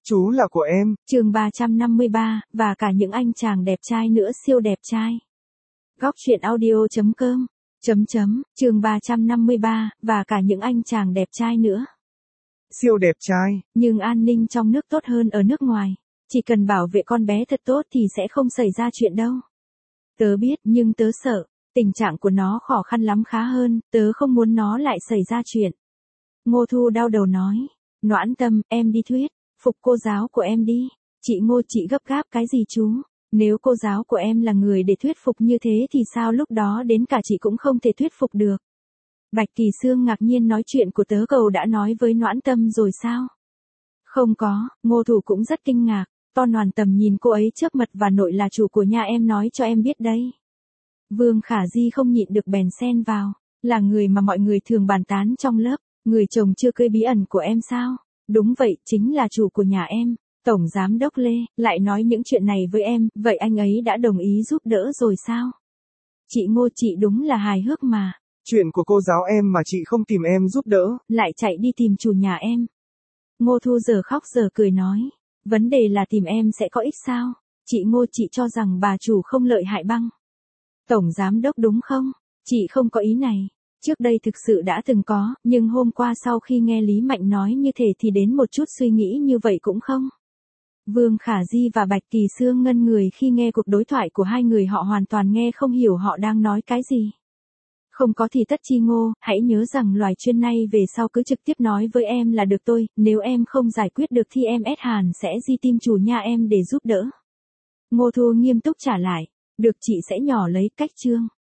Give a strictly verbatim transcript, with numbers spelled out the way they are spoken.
Chú là của em. Chương ba trăm năm mươi ba, và cả những anh chàng đẹp trai nữa siêu đẹp trai. Góc truyện audio chấm com, chấm chấm, chương ba trăm năm mươi ba, và cả những anh chàng đẹp trai nữa. Siêu đẹp trai. Nhưng an ninh trong nước tốt hơn ở nước ngoài. Chỉ cần bảo vệ con bé thật tốt thì sẽ không xảy ra chuyện đâu. Tớ biết, nhưng tớ sợ. Tình trạng của nó khó khăn lắm khá hơn, tớ không muốn nó lại xảy ra chuyện. Ngô Thu đau đầu nói. Noãn Tâm, em đi thuyết phục cô giáo của em đi. Chị Ngô, chị gấp gáp cái gì chú? Nếu cô giáo của em là người để thuyết phục như thế thì sao lúc đó đến cả chị cũng không thể thuyết phục được? Bạch Kỳ Sương ngạc nhiên nói chuyện của tớ cậu đã nói với Noãn Tâm rồi sao? Không có, Ngô Thủ cũng rất kinh ngạc. To Noãn Tâm nhìn cô ấy trước mặt và nội là chủ của nhà em nói cho em biết đây. Vương Khả Di không nhịn được bèn xen vào. Là người mà mọi người thường bàn tán trong lớp. Người chồng chưa cưới bí ẩn của em sao? Đúng vậy, chính là chủ của nhà em. Tổng Giám đốc Lê, lại nói những chuyện này với em, vậy anh ấy đã đồng ý giúp đỡ rồi sao? Chị Ngô, chị đúng là hài hước mà. Chuyện của cô giáo em mà chị không tìm em giúp đỡ. Lại chạy đi tìm chủ nhà em. Ngô Thu giờ khóc giờ cười nói. Vấn đề là tìm em sẽ có ích sao? Chị Ngô, chị cho rằng bà chủ không lợi hại băng. Tổng Giám đốc đúng không? Chị không có ý này. Trước đây thực sự đã từng có, nhưng hôm qua sau khi nghe Lý Mạnh nói như thế thì đến một chút suy nghĩ như vậy cũng không. Vương Khả Di và Bạch Kỳ Sương ngân người khi nghe cuộc đối thoại của hai người, họ hoàn toàn nghe không hiểu họ đang nói cái gì. Không có thì tất chi Ngô, hãy nhớ rằng loài chuyên này về sau cứ trực tiếp nói với em là được tôi, nếu em không giải quyết được thì em ét hàn sẽ di tim chủ nhà em để giúp đỡ. Ngô Thu nghiêm túc trả lại, được chị sẽ nhỏ lấy cách chương.